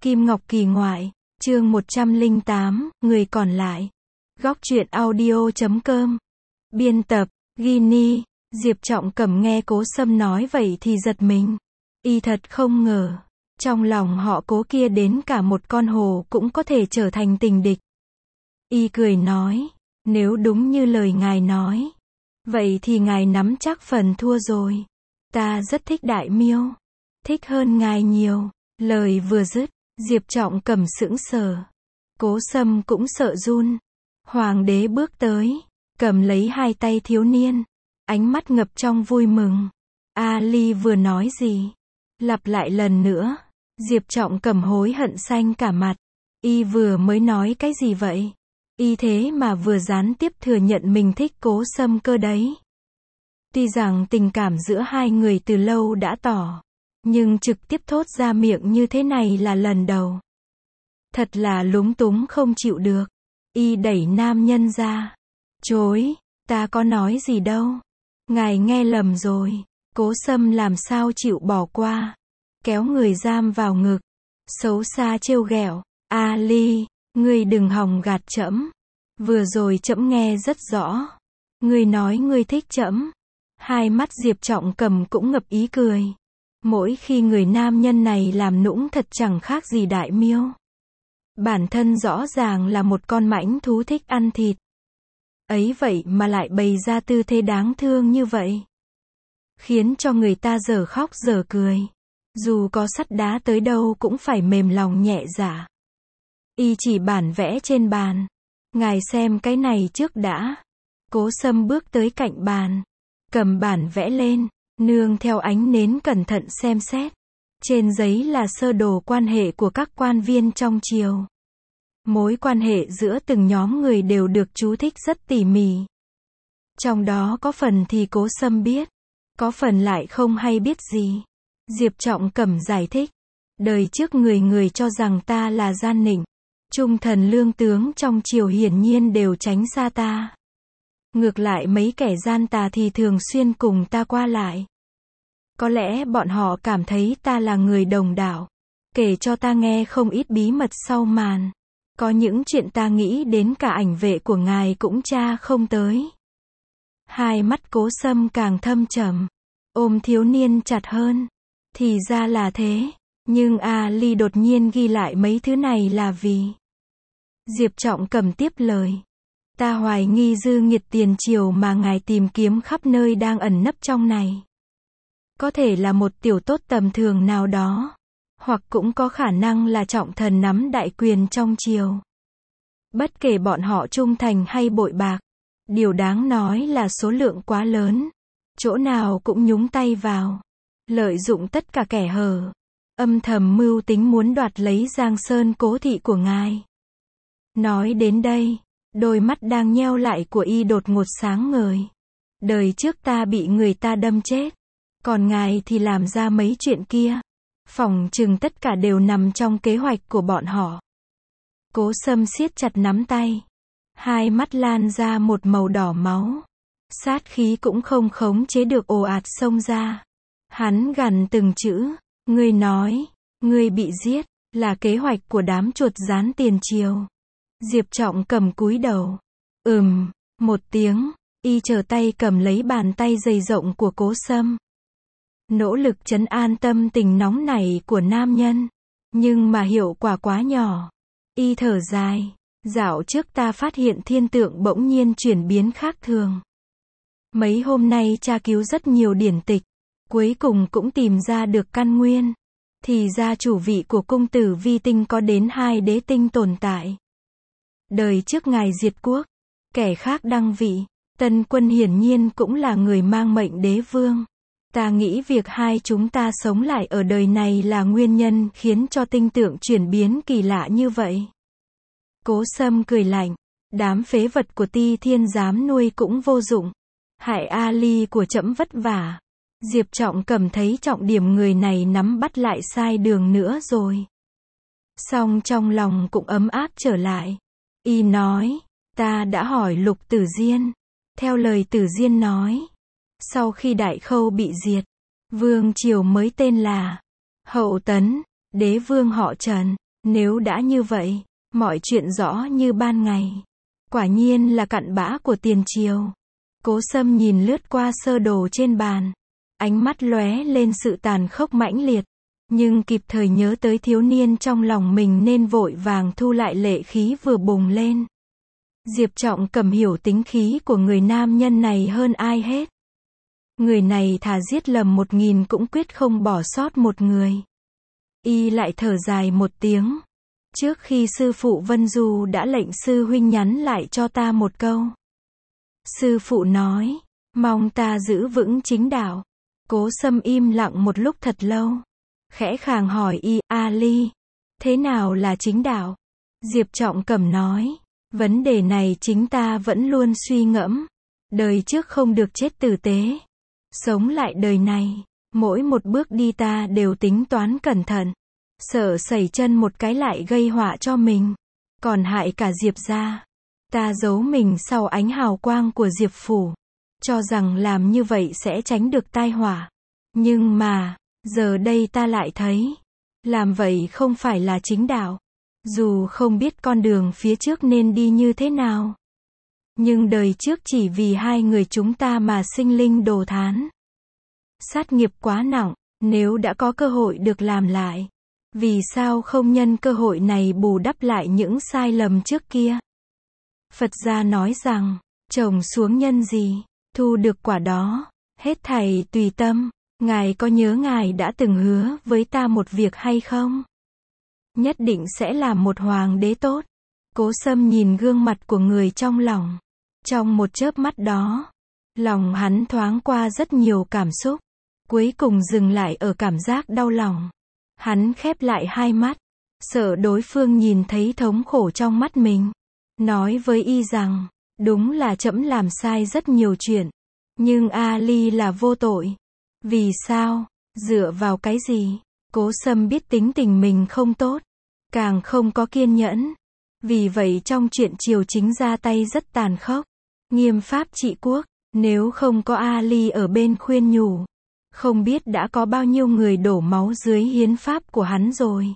Kim Ngọc Kỳ ngoại, chương 108, người còn lại. Góc truyện audio.com. Biên tập, Ginny. Diệp Trọng Cẩm nghe Cố Sâm nói vậy thì giật mình. Y thật không ngờ, trong lòng họ Cố kia đến cả một con hồ cũng có thể trở thành tình địch. Y cười nói, nếu đúng như lời ngài nói, vậy thì ngài nắm chắc phần thua rồi. Ta rất thích Đại Miêu, thích hơn ngài nhiều. Lời vừa dứt, Diệp Trọng Cẩm sững sờ. Cố Sâm cũng sợ run. Hoàng đế bước tới, cầm lấy hai tay thiếu niên, ánh mắt ngập trong vui mừng. Ali vừa nói gì? Lặp lại lần nữa. Diệp Trọng Cẩm hối hận xanh cả mặt. Y vừa mới nói cái gì vậy? Y thế mà vừa gián tiếp thừa nhận mình thích Cố Sâm cơ đấy. Tuy rằng tình cảm giữa hai người từ lâu đã tỏ, nhưng trực tiếp thốt ra miệng như thế này là lần đầu. Thật là lúng túng không chịu được. Y đẩy nam nhân ra. Chối, ta có nói gì đâu. Ngài nghe lầm rồi. Cố Sâm làm sao chịu bỏ qua. Kéo người giam vào ngực. Xấu xa trêu ghẹo. Ali, ngươi đừng hòng gạt trẫm. Vừa rồi trẫm nghe rất rõ. Ngươi nói ngươi thích trẫm. Hai mắt Diệp Trọng Cẩm cũng ngập ý cười. Mỗi khi người nam nhân này làm nũng thật chẳng khác gì Đại Miêu. Bản thân rõ ràng là một con mãnh thú thích ăn thịt. Ấy vậy mà lại bày ra tư thế đáng thương như vậy. Khiến cho người ta dở khóc dở cười. Dù có sắt đá tới đâu cũng phải mềm lòng nhẹ dạ. Y chỉ bản vẽ trên bàn. Ngài xem cái này trước đã. Cố Sâm bước tới cạnh bàn. Cầm bản vẽ lên. Nương theo ánh nến cẩn thận xem xét. Trên giấy là sơ đồ quan hệ của các quan viên trong triều. Mối quan hệ giữa từng nhóm người đều được chú thích rất tỉ mỉ. Trong đó có phần thì Cố Sâm biết, có phần lại không hay biết gì. Diệp Trọng Cẩm giải thích, đời trước người người cho rằng ta là gian nịnh, trung thần lương tướng trong triều hiển nhiên đều tránh xa ta. Ngược lại mấy kẻ gian tà thì thường xuyên cùng ta qua lại. Có lẽ bọn họ cảm thấy ta là người đồng đạo, kể cho ta nghe không ít bí mật sau màn. Có những chuyện ta nghĩ đến cả ảnh vệ của ngài cũng tra không tới. Hai mắt Cố Sâm càng thâm trầm, ôm thiếu niên chặt hơn. Thì ra là thế, nhưng Ali đột nhiên ghi lại mấy thứ này là vì. Diệp Trọng Cẩm tiếp lời. Ta hoài nghi dư nghiệt tiền triều mà ngài tìm kiếm khắp nơi đang ẩn nấp trong này. Có thể là một tiểu tốt tầm thường nào đó. Hoặc cũng có khả năng là trọng thần nắm đại quyền trong triều. Bất kể bọn họ trung thành hay bội bạc, điều đáng nói là số lượng quá lớn. Chỗ nào cũng nhúng tay vào. Lợi dụng tất cả kẻ hở. Âm thầm mưu tính muốn đoạt lấy Giang Sơn cố thị của ngài. Nói đến đây, đôi mắt đang nheo lại của y đột ngột sáng ngời. Đời trước ta bị người ta đâm chết. Còn ngài thì làm ra mấy chuyện kia. Phỏng chừng tất cả đều nằm trong kế hoạch của bọn họ. Cố Sâm siết chặt nắm tay. Hai mắt lan ra một màu đỏ máu. Sát khí cũng không khống chế được ồ ạt xông ra. Hắn gằn từng chữ. Ngươi nói, ngươi bị giết, là kế hoạch của đám chuột rán tiền triều. Diệp Trọng Cẩm cúi đầu. Một tiếng, y trở tay cầm lấy bàn tay dày rộng của Cố Sâm. Nỗ lực trấn an tâm tình nóng nảy của nam nhân. Nhưng mà hiệu quả quá nhỏ. Y thở dài. Dạo trước ta phát hiện thiên tượng bỗng nhiên chuyển biến khác thường. Mấy hôm nay tra cứu rất nhiều điển tịch. Cuối cùng cũng tìm ra được căn nguyên. Thì ra chủ vị của cung tử Vi Tinh có đến 2 đế tinh tồn tại. Đời trước ngài diệt quốc. Kẻ khác đăng vị. Tân Quân hiển nhiên cũng là người mang mệnh đế vương. Ta nghĩ việc hai chúng ta sống lại ở đời này là nguyên nhân khiến cho tinh tượng chuyển biến kỳ lạ như vậy. Cố Sâm cười lạnh. Đám phế vật của Ti Thiên dám nuôi cũng vô dụng. Hại Ali của trẫm vất vả. Diệp Trọng Cẩm thấy trọng điểm người này nắm bắt lại sai đường nữa rồi. Song trong lòng cũng ấm áp trở lại. Y nói, ta đã hỏi Lục Tử Diên. Theo lời Tử Diên nói. Sau khi Đại Khâu bị diệt, vương triều mới tên là Hậu Tấn, đế vương họ Trần. Nếu đã như vậy, mọi chuyện rõ như ban ngày. Quả nhiên là cặn bã của tiền triều. Cố Sâm nhìn lướt qua sơ đồ trên bàn. Ánh mắt lóe lên sự tàn khốc mãnh liệt. Nhưng kịp thời nhớ tới thiếu niên trong lòng mình nên vội vàng thu lại lệ khí vừa bùng lên. Diệp Trọng Cẩm hiểu tính khí của người nam nhân này hơn ai hết. Người này thà giết lầm 1000 cũng quyết không bỏ sót một người. Y lại thở dài một tiếng. Trước khi sư phụ Vân Du đã lệnh sư huynh nhắn lại cho ta một câu. Sư phụ nói, mong ta giữ vững chính đạo. Cố Sâm im lặng một lúc thật lâu. Khẽ khàng hỏi y, Ali, thế nào là chính đạo? Diệp Trọng Cẩm nói, vấn đề này chính ta vẫn luôn suy ngẫm. Đời trước không được chết tử tế. Sống lại đời này, mỗi một bước đi ta đều tính toán cẩn thận. Sợ sẩy chân một cái lại gây họa cho mình. Còn hại cả Diệp gia. Ta giấu mình sau ánh hào quang của Diệp phủ. Cho rằng làm như vậy sẽ tránh được tai họa. Nhưng mà, giờ đây ta lại thấy, làm vậy không phải là chính đạo. Dù không biết con đường phía trước nên đi như thế nào. Nhưng đời trước chỉ vì hai người chúng ta mà sinh linh đồ thán. Sát nghiệp quá nặng, nếu đã có cơ hội được làm lại. Vì sao không nhân cơ hội này bù đắp lại những sai lầm trước kia? Phật gia nói rằng, trồng xuống nhân gì, thu được quả đó, hết thảy tùy tâm. Ngài có nhớ Ngài đã từng hứa với ta một việc hay không? Nhất định sẽ làm một hoàng đế tốt. Cố Sâm nhìn gương mặt của người trong lòng. Trong một chớp mắt đó, lòng hắn thoáng qua rất nhiều cảm xúc. Cuối cùng dừng lại ở cảm giác đau lòng. Hắn khép lại hai mắt, sợ đối phương nhìn thấy thống khổ trong mắt mình. Nói với y rằng, đúng là trẫm làm sai rất nhiều chuyện. Nhưng Ali là vô tội. Vì sao? Dựa vào cái gì? Cố Sâm biết tính tình mình không tốt. Càng không có kiên nhẫn. Vì vậy trong chuyện triều chính ra tay rất tàn khốc. Nghiêm pháp trị quốc. Nếu không có Ali ở bên khuyên nhủ. Không biết đã có bao nhiêu người đổ máu dưới hiến pháp của hắn rồi.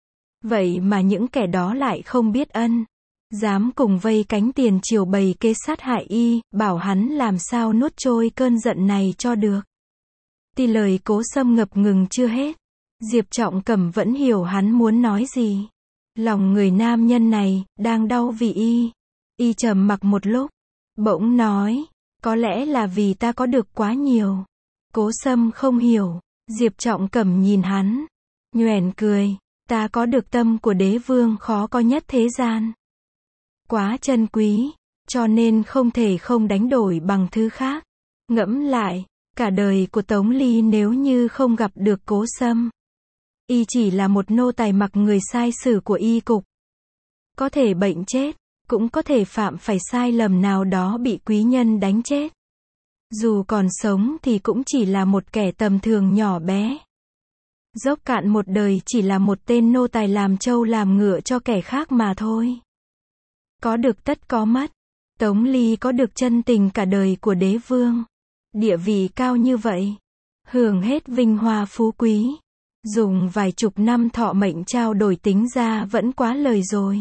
Vậy mà những kẻ đó lại không biết ân. Dám cùng vây cánh tiền triều bày kế sát hại y, bảo hắn làm sao nuốt trôi cơn giận này cho được. Thì lời Cố Sâm ngập ngừng chưa hết. Diệp Trọng Cẩm vẫn hiểu hắn muốn nói gì. Lòng người nam nhân này, đang đau vì y. Y trầm mặc một lúc. Bỗng nói, có lẽ là vì ta có được quá nhiều. Cố Sâm không hiểu. Diệp Trọng Cẩm nhìn hắn. Nhoẻn cười. Ta có được tâm của đế vương khó có nhất thế gian. Quá chân quý. Cho nên không thể không đánh đổi bằng thứ khác. Ngẫm lại. Cả đời của Tống Ly nếu như không gặp được Cố Sâm. Y chỉ là một nô tài mặc người sai sử của y cục. Có thể bệnh chết. Cũng có thể phạm phải sai lầm nào đó bị quý nhân đánh chết. Dù còn sống thì cũng chỉ là một kẻ tầm thường nhỏ bé. Dốc cạn một đời chỉ là một tên nô tài làm trâu làm ngựa cho kẻ khác mà thôi. Có được tất có mất. Tống Ly có được chân tình cả đời của đế vương. Địa vị cao như vậy. Hưởng hết vinh hoa phú quý. Dùng vài chục năm thọ mệnh trao đổi tính ra vẫn quá lời rồi.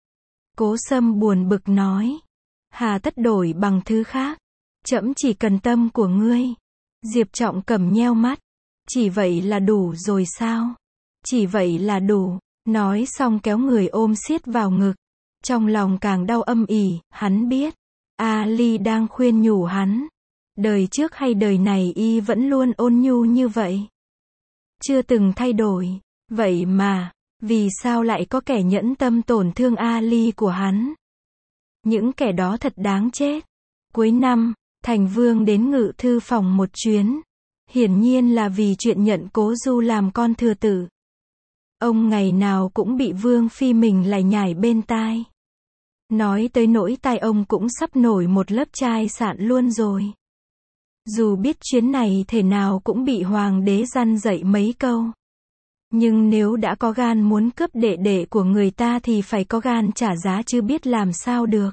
Cố Sâm buồn bực nói. Hà tất đổi bằng thứ khác. Trẫm chỉ cần tâm của ngươi. Diệp Trọng Cẩm nheo mắt. Chỉ vậy là đủ rồi sao? Chỉ vậy là đủ. Nói xong kéo người ôm siết vào ngực. Trong lòng càng đau âm ỉ, hắn biết. Ali đang khuyên nhủ hắn. Đời trước hay đời này y vẫn luôn ôn nhu như vậy. Chưa từng thay đổi. Vậy mà, vì sao lại có kẻ nhẫn tâm tổn thương Ali của hắn? Những kẻ đó thật đáng chết. Cuối năm, Thành Vương đến Ngự thư phòng một chuyến. Hiển nhiên là vì chuyện nhận Cố Du làm con thừa tử. Ông ngày nào cũng bị Vương phi mình lải nhải bên tai. Nói tới nỗi tai ông cũng sắp nổi một lớp chai sạn luôn rồi. Dù biết chuyến này thể nào cũng bị hoàng đế răn dạy mấy câu. Nhưng nếu đã có gan muốn cướp đệ đệ của người ta thì phải có gan trả giá chứ biết làm sao được.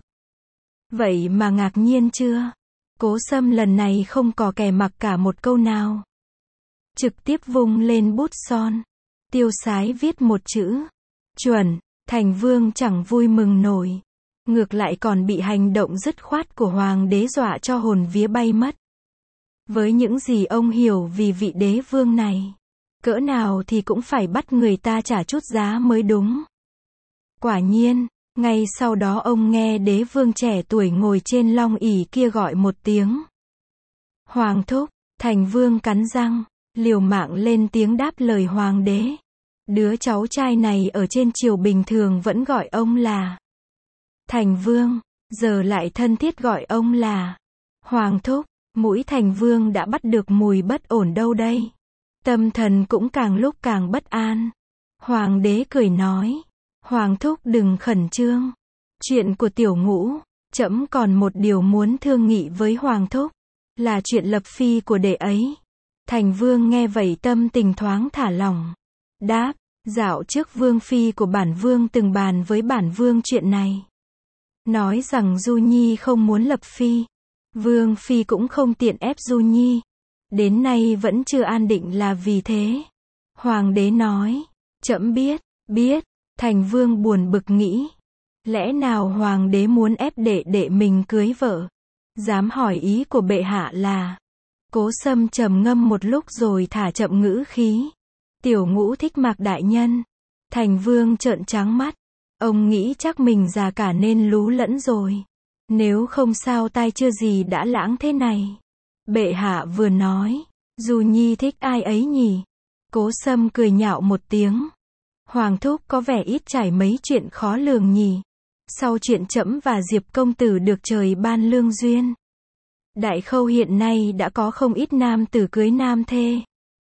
Vậy mà ngạc nhiên chưa? Cố Sâm lần này không có kẻ mặc cả một câu nào. Trực tiếp vung lên bút son. Tiêu sái viết một chữ. Chuẩn, thành vương chẳng vui mừng nổi. Ngược lại còn bị hành động dứt khoát của hoàng đế dọa cho hồn vía bay mất. Với những gì ông hiểu vì vị đế vương này, cỡ nào thì cũng phải bắt người ta trả chút giá mới đúng. Quả nhiên, ngay sau đó ông nghe đế vương trẻ tuổi ngồi trên long ỷ kia gọi một tiếng. Hoàng thúc, thành vương cắn răng, liều mạng lên tiếng đáp lời hoàng đế. Đứa cháu trai này ở trên triều bình thường vẫn gọi ông là thành vương, giờ lại thân thiết gọi ông là hoàng thúc. Mũi thành vương đã bắt được mùi bất ổn đâu đây. Tâm thần cũng càng lúc càng bất an. Hoàng đế cười nói, hoàng thúc đừng khẩn trương. Chuyện của tiểu ngũ, trẫm còn một điều muốn thương nghị với hoàng thúc, là chuyện lập phi của đệ ấy. Thành vương nghe vậy tâm tình thoáng thả lỏng. Đáp, dạo trước vương phi của bản vương từng bàn với bản vương chuyện này. Nói rằng Du Nhi không muốn lập phi. Vương phi cũng không tiện ép Du Nhi. Đến nay vẫn chưa an định là vì thế. Hoàng đế nói, trẫm biết. Thành vương buồn bực nghĩ. Lẽ nào hoàng đế muốn ép đệ mình cưới vợ? Dám hỏi ý của bệ hạ là. Cố Sâm trầm ngâm một lúc rồi thả chậm ngữ khí. Tiểu ngũ thích Mạc đại nhân. Thành vương trợn trắng mắt. Ông nghĩ chắc mình già cả nên lú lẫn rồi. Nếu không sao tai chưa gì đã lãng thế này. Bệ hạ vừa nói, Du Nhi thích ai ấy nhỉ? Cố Sâm cười nhạo một tiếng. Hoàng thúc có vẻ ít trải mấy chuyện khó lường nhỉ. Sau chuyện trẫm và Diệp công tử được trời ban lương duyên, Đại Khâu hiện nay đã có không ít nam tử cưới nam thê.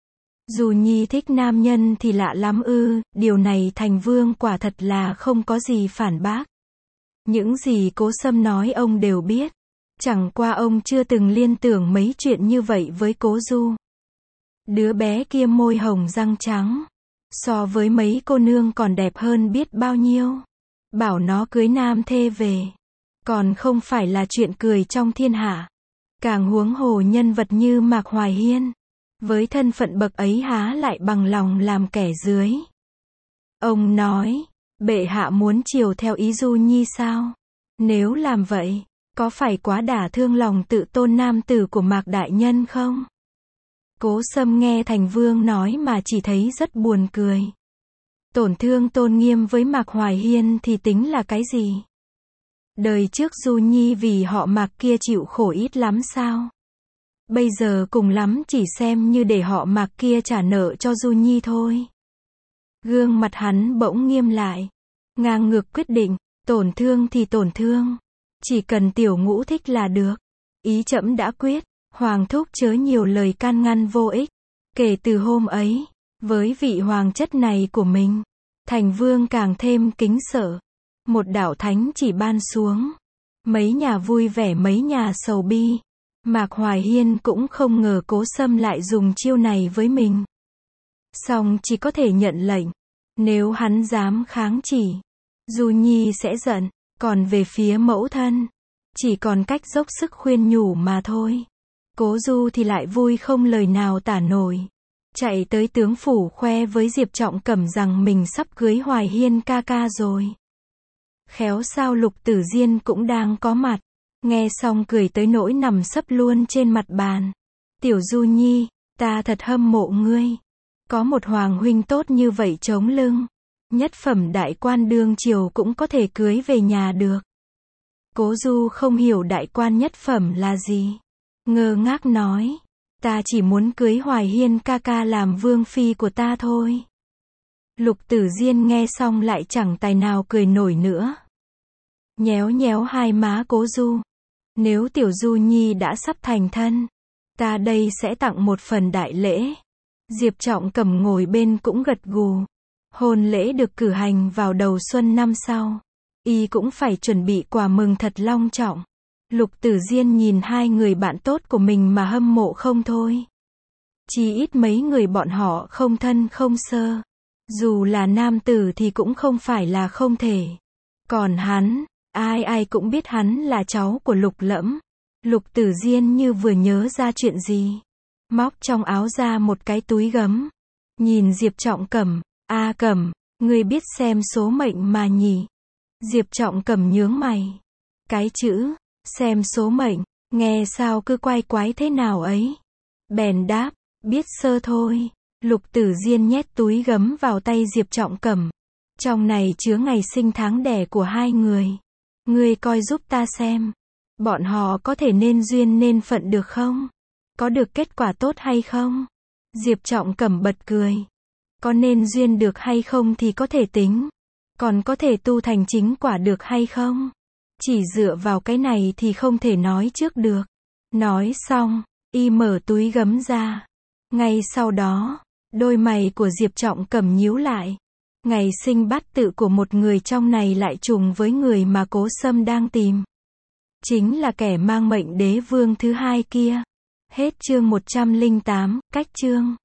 Du Nhi thích nam nhân thì lạ lắm ư? Điều này thành vương quả thật là không có gì phản bác. Những gì Cố Sâm nói ông đều biết. Chẳng qua ông chưa từng liên tưởng mấy chuyện như vậy với Cố Du. Đứa bé kia môi hồng răng trắng, so với mấy cô nương còn đẹp hơn biết bao nhiêu. Bảo nó cưới nam thê về, còn không phải là chuyện cười trong thiên hạ. Càng huống hồ nhân vật như Mạc Hoài Hiên, với thân phận bậc ấy há lại bằng lòng làm kẻ dưới. Ông nói, bệ hạ muốn chiều theo ý Du Nhi sao? Nếu làm vậy, có phải quá đả thương lòng tự tôn nam tử của Mạc đại nhân không? Cố Sâm nghe thành vương nói mà chỉ thấy rất buồn cười. Tổn thương tôn nghiêm với Mạc Hoài Hiên thì tính là cái gì? Đời trước Du Nhi vì họ Mạc kia chịu khổ ít lắm sao? Bây giờ cùng lắm chỉ xem như để họ Mạc kia trả nợ cho Du Nhi thôi. Gương mặt hắn bỗng nghiêm lại. Ngang ngược quyết định, tổn thương thì tổn thương. Chỉ cần tiểu ngũ thích là được. Ý trẫm đã quyết, hoàng thúc chớ nhiều lời can ngăn vô ích. Kể từ hôm ấy, với vị hoàng chất này của mình, thành vương càng thêm kính sợ. Một đạo thánh chỉ ban xuống. Mấy nhà vui vẻ mấy nhà sầu bi. Mạc Hoài Hiên cũng không ngờ Cố Sâm lại dùng chiêu này với mình. Song chỉ có thể nhận lệnh. Nếu hắn dám kháng chỉ, Du Nhi sẽ giận. Còn về phía mẫu thân, chỉ còn cách dốc sức khuyên nhủ mà thôi. Cố Du thì lại vui không lời nào tả nổi. Chạy tới tướng phủ khoe với Diệp Trọng Cẩm rằng mình sắp cưới Hoài Hiên ca ca rồi. Khéo sao Lục Tử Diên cũng đang có mặt. Nghe xong cười tới nỗi nằm sấp luôn trên mặt bàn. Tiểu Du Nhi, ta thật hâm mộ ngươi. Có một hoàng huynh tốt như vậy chống lưng. Nhất phẩm đại quan đương triều cũng có thể cưới về nhà được. Cố Du không hiểu đại quan nhất phẩm là gì. Ngơ ngác nói. Ta chỉ muốn cưới Hoài Hiên ca ca làm vương phi của ta thôi. Lục Tử Diên nghe xong lại chẳng tài nào cười nổi nữa. Nhéo nhéo hai má Cố Du. Nếu tiểu Du Nhi đã sắp thành thân, ta đây sẽ tặng một phần đại lễ. Diệp Trọng Cẩm ngồi bên cũng gật gù. Hôn lễ được cử hành vào đầu xuân năm sau. Y cũng phải chuẩn bị quà mừng thật long trọng. Lục Tử Diên nhìn hai người bạn tốt của mình mà hâm mộ không thôi. Chỉ ít mấy người bọn họ không thân không sơ. Dù là nam tử thì cũng không phải là không thể. Còn hắn, ai ai cũng biết hắn là cháu của Lục Lẫm. Lục Tử Diên như vừa nhớ ra chuyện gì. Móc trong áo ra một cái túi gấm. Nhìn Diệp Trọng Cẩm, a Cẩm, Ngươi biết xem số mệnh mà nhỉ? Diệp Trọng Cẩm nhướng mày. Cái chữ, xem số mệnh, nghe sao cứ quái quái thế nào ấy. Bèn đáp, biết sơ thôi. Lục Tử Diên nhét túi gấm vào tay Diệp Trọng Cẩm. Trong này chứa ngày sinh tháng đẻ của hai người. Ngươi coi giúp ta xem. Bọn họ có thể nên duyên nên phận được không? Có được kết quả tốt hay không? Diệp Trọng Cẩm bật cười. Có nên duyên được hay không thì có thể tính. Còn có thể tu thành chính quả được hay không? Chỉ dựa vào cái này thì không thể nói trước được. Nói xong, y mở túi gấm ra. Ngay sau đó, đôi mày của Diệp Trọng Cẩm nhíu lại. Ngày sinh bát tự của một người trong này lại trùng với người mà Cố Sâm đang tìm. Chính là kẻ mang mệnh đế vương thứ hai kia. Hết chương 108, cách chương.